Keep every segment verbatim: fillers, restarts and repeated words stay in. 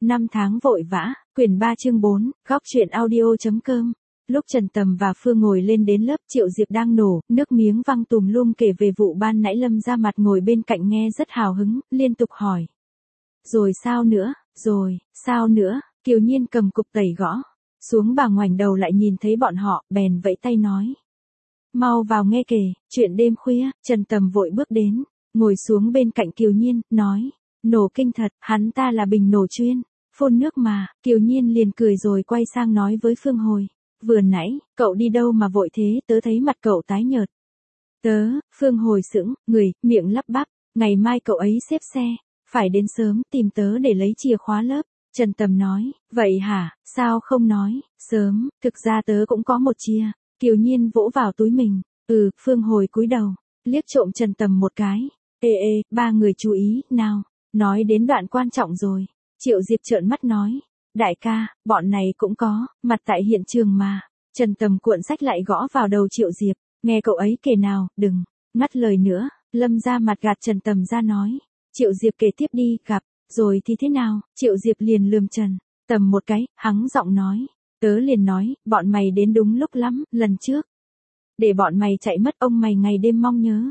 Năm tháng vội vã, quyển ba chương bốn, góc truyện audio.com. Lúc Trần Tầm và Phương ngồi lên đến lớp, Triệu Diệp đang nổ, nước miếng văng tùm lum kể về vụ ban nãy. Lâm ra mặt ngồi bên cạnh nghe rất hào hứng, liên tục hỏi. Rồi sao nữa, rồi, sao nữa, Kiều Nhiên cầm cục tẩy gõ. Xuống bà ngoảnh đầu lại nhìn thấy bọn họ, bèn vẫy tay nói. Mau vào nghe kể, chuyện đêm khuya. Trần Tầm vội bước đến, ngồi xuống bên cạnh Kiều Nhiên, nói. Nổ kinh thật, hắn ta là bình nổ chuyên, phun nước mà. Kiều Nhiên liền cười rồi quay sang nói với Phương Hồi. Vừa nãy, cậu đi đâu mà vội thế, tớ thấy mặt cậu tái nhợt. Tớ, Phương Hồi sững, người, miệng lắp bắp, ngày mai cậu ấy xếp xe, phải đến sớm tìm tớ để lấy chìa khóa lớp. Trần Tầm nói, vậy hả, sao không nói, sớm, thực ra tớ cũng có một chia. Kiều Nhiên vỗ vào túi mình, ừ, Phương Hồi cúi đầu, liếc trộm Trần Tầm một cái. Ê ê, ba người chú ý, nào, nói đến đoạn quan trọng rồi. Triệu Diệp trợn mắt nói, đại ca, bọn này cũng có, mặt tại hiện trường mà. Trần Tầm cuộn sách lại gõ vào đầu Triệu Diệp, nghe cậu ấy kể nào, đừng, ngắt lời nữa. Lâm ra mặt gạt Trần Tầm ra nói, Triệu Diệp kể tiếp đi, gặp, rồi thì thế nào. Triệu Diệp liền lườm Trần Tầm một cái, hắng giọng nói, tớ liền nói, bọn mày đến đúng lúc lắm, lần trước. Để bọn mày chạy mất ông mày ngày đêm mong nhớ.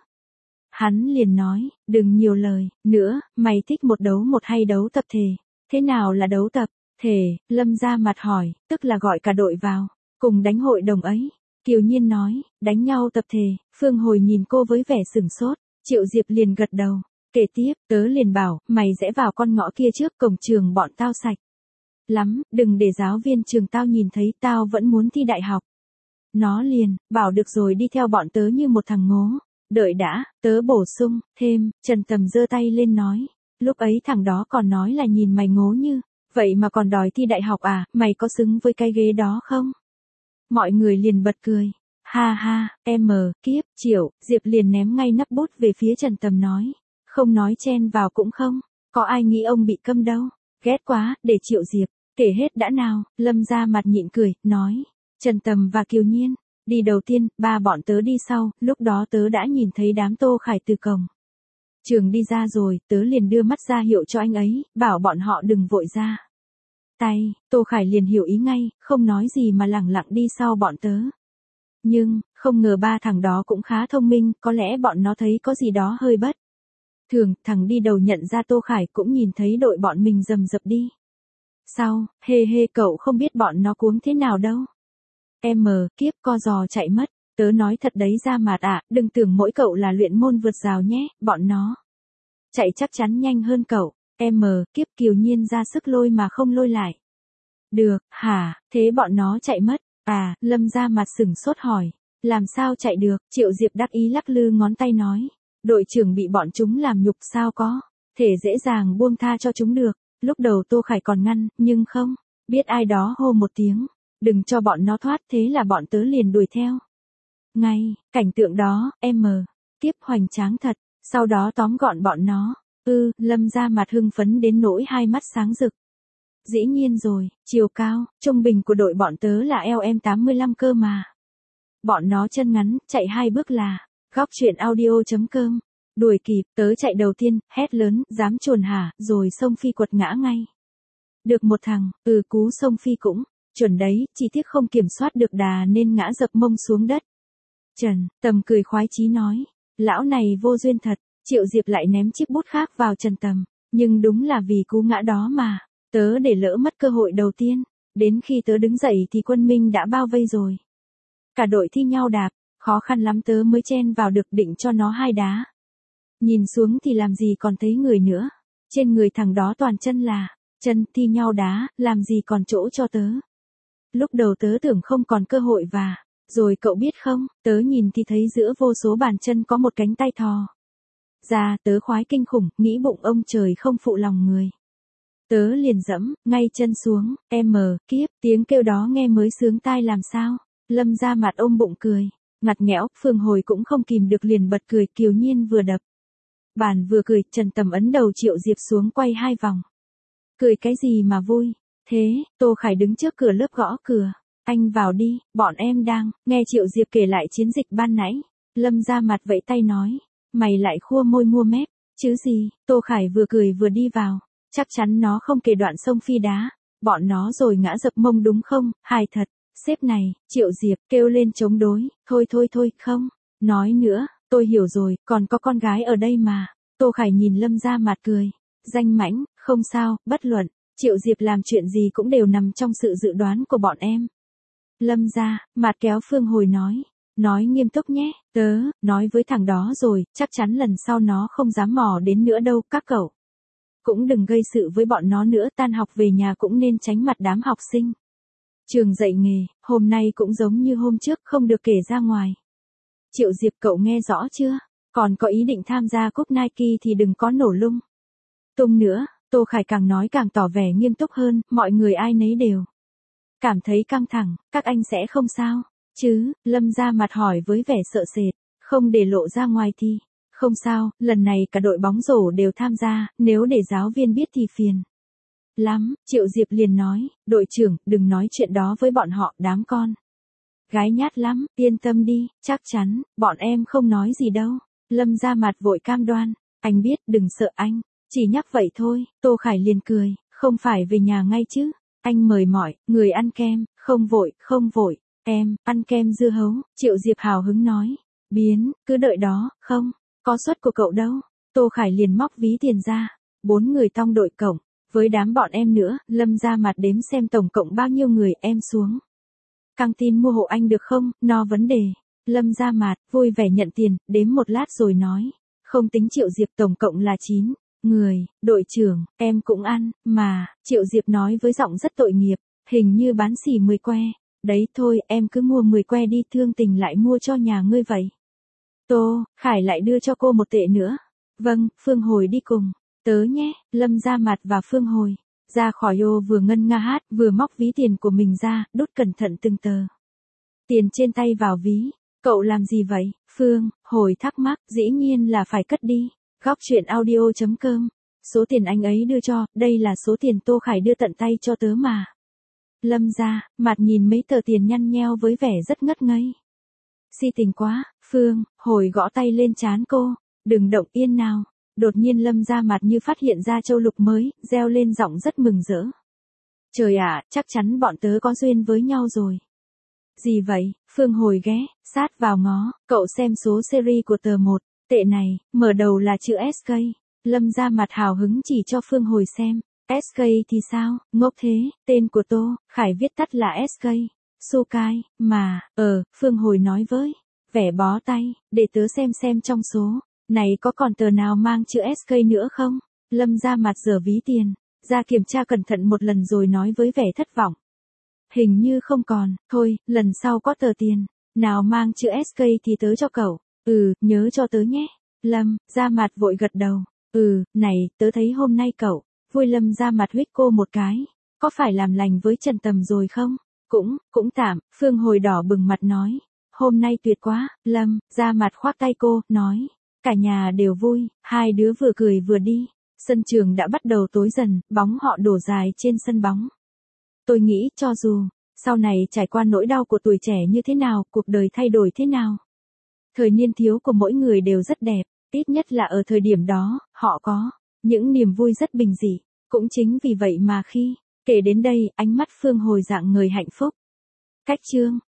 Hắn liền nói, đừng nhiều lời, nữa, mày thích một đấu một hay đấu tập thể. Thế nào là đấu tập thể? Lâm ra mặt hỏi, tức là gọi cả đội vào, cùng đánh hội đồng ấy. Kiều Nhiên nói, đánh nhau tập thể. Phương Hồi nhìn cô với vẻ sửng sốt. Triệu Diệp liền gật đầu. Kể tiếp, tớ liền bảo, mày rẽ vào con ngõ kia trước, cổng trường bọn tao sạch lắm, đừng để giáo viên trường tao nhìn thấy, tao vẫn muốn thi đại học. Nó liền, bảo được rồi đi theo bọn tớ như một thằng ngố. Đợi đã, tớ bổ sung, thêm. Trần Tầm giơ tay lên nói. Lúc ấy thằng đó còn nói là nhìn mày ngố như, vậy mà còn đòi thi đại học à, mày có xứng với cái ghế đó không? Mọi người liền bật cười. Ha ha, em mờ, kiếp, Triệu. Diệp liền ném ngay nắp bút về phía Trần Tầm nói. Không nói chen vào cũng không, có ai nghĩ ông bị câm đâu. Ghét quá, để Triệu Diệp kể hết đã nào. Lâm ra mặt nhịn cười, nói. Trần Tầm và Kiều Nhiên đi đầu tiên, ba bọn tớ đi sau. Lúc đó tớ đã nhìn thấy đám Tô Khải từ cổng trường đi ra rồi, tớ liền đưa mắt ra hiệu cho anh ấy, bảo bọn họ đừng vội ra tay. Tô Khải liền hiểu ý ngay, không nói gì mà lẳng lặng đi sau bọn tớ. Nhưng, không ngờ ba thằng đó cũng khá thông minh, có lẽ bọn nó thấy có gì đó hơi bất thường. Thằng đi đầu nhận ra Tô Khải cũng nhìn thấy đội bọn mình rầm rập đi sau. Hê hê, cậu không biết bọn nó cuống thế nào đâu. Em mờ, kiếp, co giò chạy mất. Tớ nói thật đấy ra mặt ạ, à, đừng tưởng mỗi cậu là luyện môn vượt rào nhé, bọn nó chạy chắc chắn nhanh hơn cậu. Em mờ, kiếp. Kiều Nhiên ra sức lôi mà không lôi lại được. Hả, thế bọn nó chạy mất à? Lâm ra mặt sửng sốt hỏi, làm sao chạy được? Triệu Diệp đắc ý lắc lư ngón tay nói, đội trưởng bị bọn chúng làm nhục, sao có thể dễ dàng buông tha cho chúng được. Lúc đầu Tô Khải còn ngăn, nhưng không biết ai đó hô một tiếng, đừng cho bọn nó thoát, thế là bọn tớ liền đuổi theo ngay. Cảnh tượng đó, em mờ, kiếp, hoành tráng thật. Sau đó tóm gọn bọn nó. Ư, ừ, Lâm ra mặt hưng phấn đến nỗi hai mắt sáng rực. Dĩ nhiên rồi, chiều cao trung bình của đội bọn tớ là eo em tám mươi lăm cơ mà. Bọn nó chân ngắn, chạy hai bước là góc truyện audio.com. Đuổi kịp, tớ chạy đầu tiên, hét lớn, dám chuồn hả, rồi xông phi quật ngã ngay. Được một thằng, ừ, cú xông phi cũng chuẩn đấy, chỉ tiếc không kiểm soát được đà nên ngã dập mông xuống đất. Trần Tầm cười khoái chí nói, lão này vô duyên thật. Triệu Diệp lại ném chiếc bút khác vào Trần Tầm, nhưng đúng là vì cú ngã đó mà tớ để lỡ mất cơ hội đầu tiên. Đến khi tớ đứng dậy thì quân Minh đã bao vây rồi. Cả đội thi nhau đạp, khó khăn lắm tớ mới chen vào được, định cho nó hai đá. Nhìn xuống thì làm gì còn thấy người nữa. Trên người thằng đó toàn chân là chân, thi nhau đá, làm gì còn chỗ cho tớ. Lúc đầu tớ tưởng không còn cơ hội và rồi cậu biết không, tớ nhìn thì thấy giữa vô số bàn chân có một cánh tay thò ra. Tớ khoái kinh khủng, nghĩ bụng ông trời không phụ lòng người. Tớ liền dẫm ngay chân xuống. Em mờ, kiếp, tiếng kêu đó nghe mới sướng tai làm sao. Lâm ra mặt ôm bụng cười ngặt nghẽo. Phương Hồi cũng không kìm được liền bật cười. Kiều Nhiên vừa đập bàn vừa cười. Trần Tầm ấn đầu Triệu Diệp xuống quay hai vòng. Cười cái gì mà vui thế? Tô Khải đứng trước cửa lớp gõ cửa. Anh vào đi, bọn em đang nghe Triệu Diệp kể lại chiến dịch ban nãy. Lâm ra mặt vẫy tay nói, mày lại khua môi mua mép chứ gì. Tô Khải vừa cười vừa đi vào. chắc chắn nó không kể đoạn sông Phi Đá, bọn nó rồi ngã dập mông đúng không, hài thật, sếp này, Triệu Diệp kêu lên chống đối, thôi thôi thôi, không, nói nữa, tôi hiểu rồi, còn có con gái ở đây mà, Tô Khải nhìn Lâm Gia Mạt cười, danh mãnh, không sao, bất luận, Triệu Diệp làm chuyện gì cũng đều nằm trong sự dự đoán của bọn em. Lâm Gia Mạt kéo Phương Hồi nói, nói nghiêm túc nhé, tớ, nói với thằng đó rồi, chắc chắn lần sau nó không dám mò đến nữa đâu, các cậu. Cũng đừng gây sự với bọn nó nữa, tan học về nhà cũng nên tránh mặt đám học sinh. Trường dạy nghề, hôm nay cũng giống như hôm trước, không được kể ra ngoài. Triệu Diệp cậu nghe rõ chưa? Còn có ý định tham gia cúp Nike thì đừng có nổ lung tung nữa. Tô Khải càng nói càng tỏ vẻ nghiêm túc hơn, mọi người ai nấy đều cảm thấy căng thẳng, các anh sẽ không sao, chứ, Lâm Gia Mạt hỏi với vẻ sợ sệt, không để lộ ra ngoài thì, không sao, lần này cả đội bóng rổ đều tham gia, nếu để giáo viên biết thì phiền lắm, Triệu Diệp liền nói, đội trưởng, đừng nói chuyện đó với bọn họ, đám con gái nhát lắm, yên tâm đi, chắc chắn, bọn em không nói gì đâu. Lâm Gia Mạt vội cam đoan, anh biết, đừng sợ anh, chỉ nhắc vậy thôi. Tô Khải liền cười, không phải về nhà ngay chứ, anh mời mọi người ăn kem, không vội, không vội, em, ăn kem dưa hấu, Triệu Diệp hào hứng nói, biến, cứ đợi đó, không, có suất của cậu đâu. Tô Khải liền móc ví tiền ra, bốn người tong đội cổng, với đám bọn em nữa, Lâm Gia Mạt đếm xem tổng cộng bao nhiêu người, em xuống căng tin mua hộ anh được không, no vấn đề. Lâm Gia Mạt vui vẻ nhận tiền, đếm một lát rồi nói, không tính Triệu Diệp tổng cộng là chín người, đội trưởng, em cũng ăn, mà, Triệu Diệp nói với giọng rất tội nghiệp, hình như bán xỉ mười que, đấy thôi, em cứ mua mười que đi, Thương Tình lại mua cho nhà ngươi vậy. Tô Khải lại đưa cho cô một tệ nữa. Vâng, Phương Hồi đi cùng, tớ nhé. Lâm Gia Mạt và Phương Hồi ra khỏi ô vừa ngân nga hát, vừa móc ví tiền của mình ra, đút cẩn thận từng tờ tiền trên tay vào ví. Cậu làm gì vậy? Phương Hồi thắc mắc, dĩ nhiên là phải cất đi. Góc chuyện audio chấm com. Số tiền anh ấy đưa cho, đây là số tiền Tô Khải đưa tận tay cho tớ mà. Lâm Gia Mạt nhìn mấy tờ tiền nhăn nheo với vẻ rất ngất ngây. Si tình quá. Phương Hồi gõ tay lên trán cô, đừng động, yên nào. Đột nhiên Lâm Gia Mạt như phát hiện ra châu lục mới, reo lên giọng rất mừng rỡ. Trời ạ, chắc chắn bọn tớ có duyên với nhau rồi. Gì vậy? Phương Hồi ghé sát vào ngó, cậu xem số series của tờ một tệ này, mở đầu là chữ ét ca. Lâm Gia Mạt hào hứng chỉ cho Phương Hồi xem. ét ca thì sao, ngốc thế, tên của Tô Khải viết tắt là ét ca, Sukai, mà, ờ, Phương Hồi nói với vẻ bó tay, để tớ xem xem trong số này có còn tờ nào mang chữ ét ca nữa không? Lâm Gia Mạt giở ví tiền ra kiểm tra cẩn thận một lần rồi nói với vẻ thất vọng. Hình như không còn, thôi, lần sau có tờ tiền nào mang chữ ét ca thì tớ cho cậu. Ừ, nhớ cho tớ nhé. Lâm Gia Mạt vội gật đầu. Ừ, này, tớ thấy hôm nay cậu vui. Lâm Gia Mạt huých cô một cái. Có phải làm lành với Trần Tầm rồi không? Cũng, cũng tạm. Phương Hồi đỏ bừng mặt nói. Hôm nay tuyệt quá. Lâm Gia Mạt khoác tay cô, nói. Cả nhà đều vui. Hai đứa vừa cười vừa đi. Sân trường đã bắt đầu tối dần, bóng họ đổ dài trên sân bóng. Tôi nghĩ cho dù sau này trải qua nỗi đau của tuổi trẻ như thế nào, cuộc đời thay đổi thế nào, thời niên thiếu của mỗi người đều rất đẹp, ít nhất là ở thời điểm đó, họ có những niềm vui rất bình dị. Cũng chính vì vậy mà khi kể đến đây, ánh mắt Phương Hồi rạng ngời hạnh phúc. Cách chương